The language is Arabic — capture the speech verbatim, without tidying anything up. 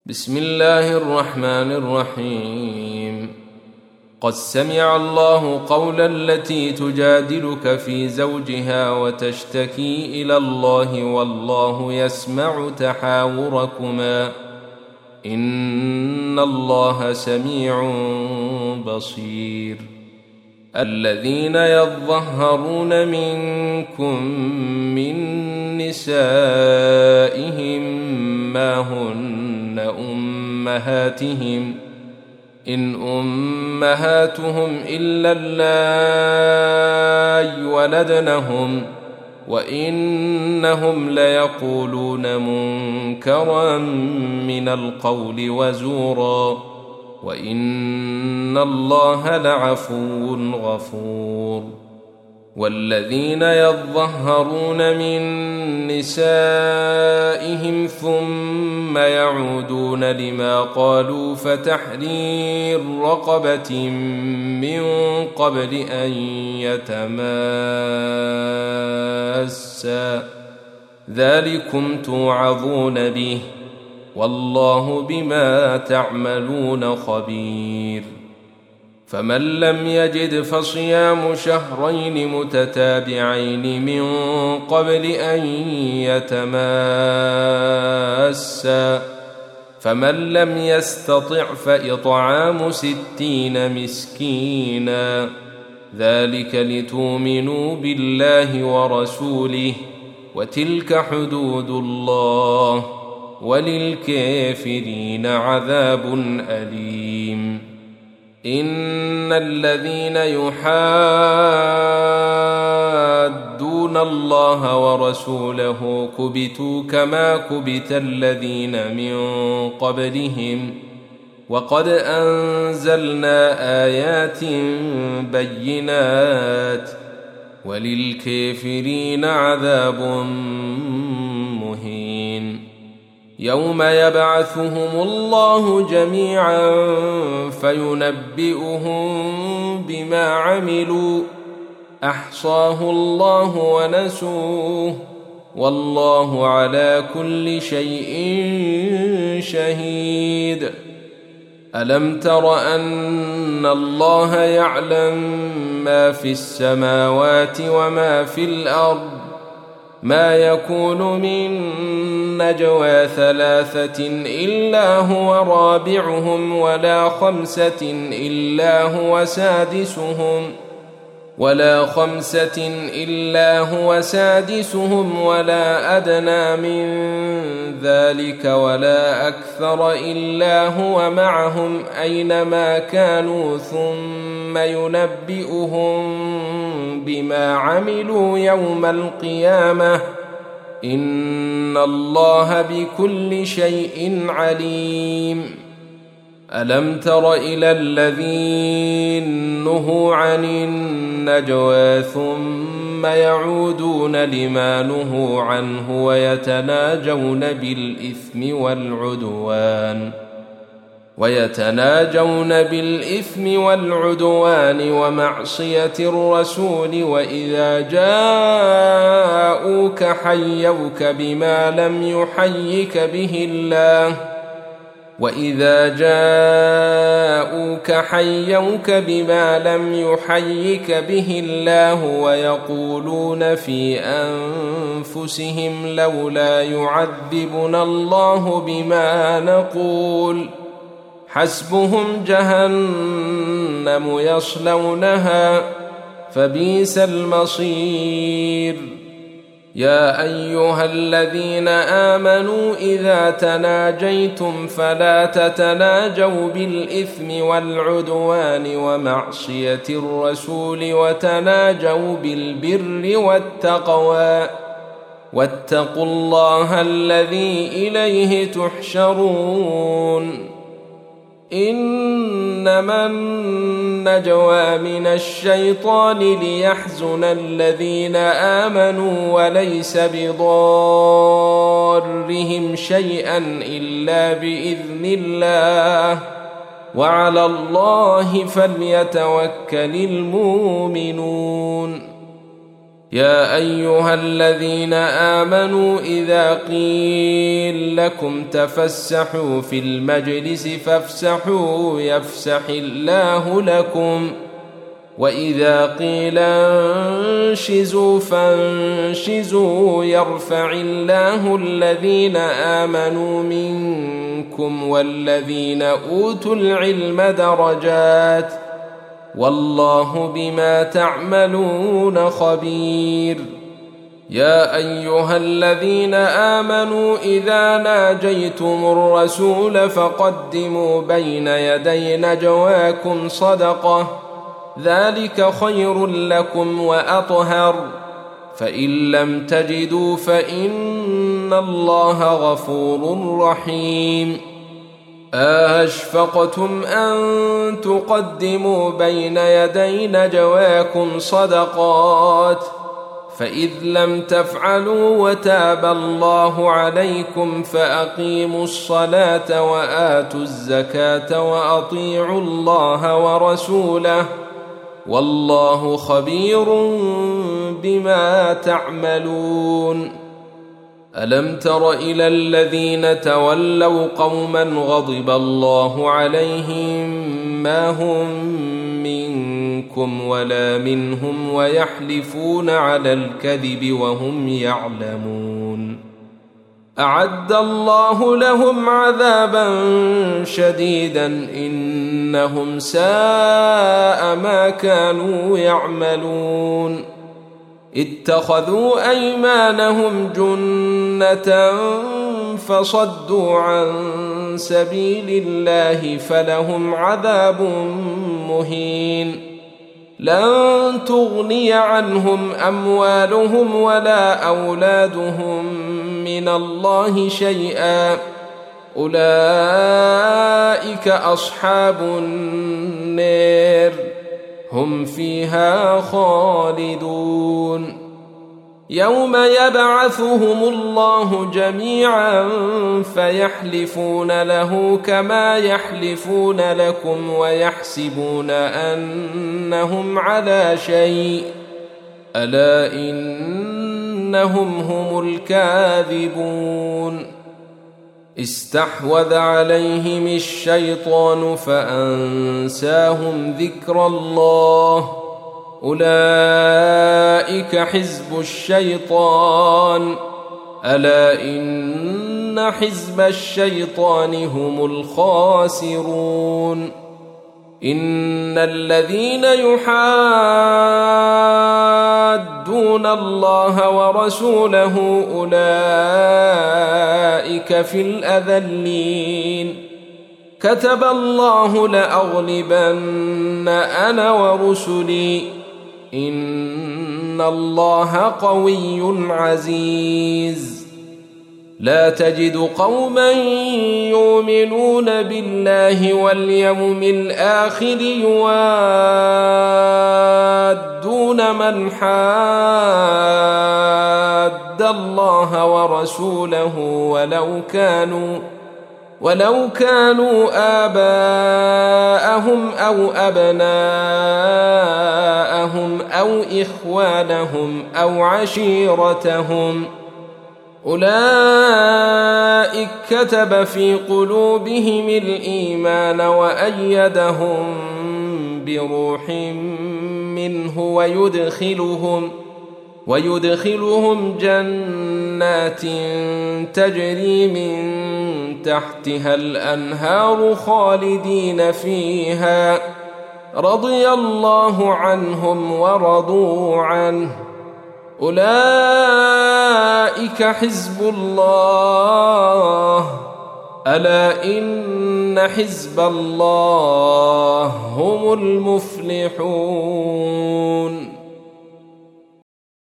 بسم الله الرحمن الرحيم. قد سمع الله قول التي تجادلك في زوجها وتشتكي إلى الله والله يسمع تحاوركما إن الله سميع بصير. الذين يظهرون منكم من نسائهم ما هن أمهاتهم إن أمهاتهم إلا اللائي ولدنهم وإنهم ليقولون منكرا من القول وزورا وإن الله لعفو غفور. والذين يظهرون من نسائهم ثم يعودون لما قالوا فتحرير رقبة من قبل أن يتماسا ذلكم توعظون به والله بما تعملون خبير. فمن لم يجد فصيام شهرين متتابعين من قبل أن يتماسا فمن لم يستطع فإطعام ستين مسكينا ذلك لتؤمنوا بالله ورسوله وتلك حدود الله وللكافرين عذاب أليم. إن الذين يحادون الله ورسوله كبتوا كما كبت الذين من قبلهم وقد أنزلنا آيات بينات وللكافرين عذاب مهين. يوم يبعثهم الله جميعا فينبئهم بما عملوا أحصاه الله ونسوه والله على كل شيء شهيد. ألم تر أن الله يعلم ما في السماوات وما في الأرض ما يكون من نجوى ثلاثة إلا هو رابعهم ولا خمسة إلا هو سادسهم ولا خمسة إلا هو سادسهم ولا أدنى من ذلك ولا أكثر إلا هو معهم أينما كانوا ثم ينبئهم بما عملوا يوم القيامة إن الله بكل شيء عليم. ألم تر إلى الذين نهوا عن النجوى ثم يعودون لما نهوا عنه ويتناجون بالإثم والعدوان ويتناجون بالإثم والعدوان ومعصية الرسول وإذا جاءوك حيوك بما لم يحيك به الله وإذا جاءوك حيوك بما لم يحيك به الله ويقولون في أنفسهم لولا يعذبنا الله بما نقول حسبهم جهنم يصلونها فبئس المصير. يا أيها الذين آمنوا إذا تناجيتم فلا تتناجوا بالإثم والعدوان ومعصية الرسول وتناجوا بالبر والتقوى واتقوا الله الذي إليه تحشرون. إنما النجوى من الشيطان ليحزن الذين آمنوا وليس بضارهم شيئا إلا بإذن الله وعلى الله فليتوكل المؤمنون. يا أيها الذين آمنوا إذا قيل لكم تفسحوا في المجلس فافسحوا يفسح الله لكم وإذا قيل انشزوا فانشزوا يرفع الله الذين آمنوا منكم والذين أوتوا العلم درجات والله بما تعملون خبير. يا أيها الذين آمنوا إذا ناجيتم الرسول فقدموا بين يدي نجواكم صدقة ذلك خير لكم وأطهر فإن لم تجدوا فإن الله غفور رحيم. أشفقتم أن تقدموا بين يدي نجواكم صدقات فإذ لم تفعلوا وتاب الله عليكم فأقيموا الصلاة وآتوا الزكاة وأطيعوا الله ورسوله والله خبير بما تعملون. ألم تر إلى الذين تولوا قوما غضب الله عليهم ما هم منكم ولا منهم ويحلفون على الكذب وهم يعلمون أعد الله لهم عذابا شديدا إنهم ساء ما كانوا يعملون. اتخذوا أيمانهم جنة فصدوا عن سبيل الله فلهم عذاب مهين. لن تغني عنهم أموالهم ولا أولادهم من الله شيئا أولئك أصحاب النار هم فيها خالدون. يوم يبعثهم الله جميعا فيحلفون له كما يحلفون لكم ويحسبون أنهم على شيء ألا إنهم هم الكاذبون. استحوذ عليهم الشيطان فأنساهم ذكر الله أولئك حزب الشيطان ألا إن حزب الشيطان هم الخاسرون. إن الذين يحادون الله ورسوله أولئك في الأذلين. كتب الله لأغلبن أنا ورسلي إن الله قوي عزيز. لا تجد قوما يؤمنون بالله واليوم الآخر يوادون من حاد الله ورسوله ولو كانوا ولو كانوا آباءهم أو أبناءهم أو إخوانهم أو عشيرتهم أولئك كتب في قلوبهم الإيمان وأيدهم بروح منه ويدخلهم ويدخلهم جنات تجري من تحتها الأنهار خالدين فيها رضي الله عنهم ورضوا عنه أولئك حزب الله ألا إن حزب الله هم المفلحون.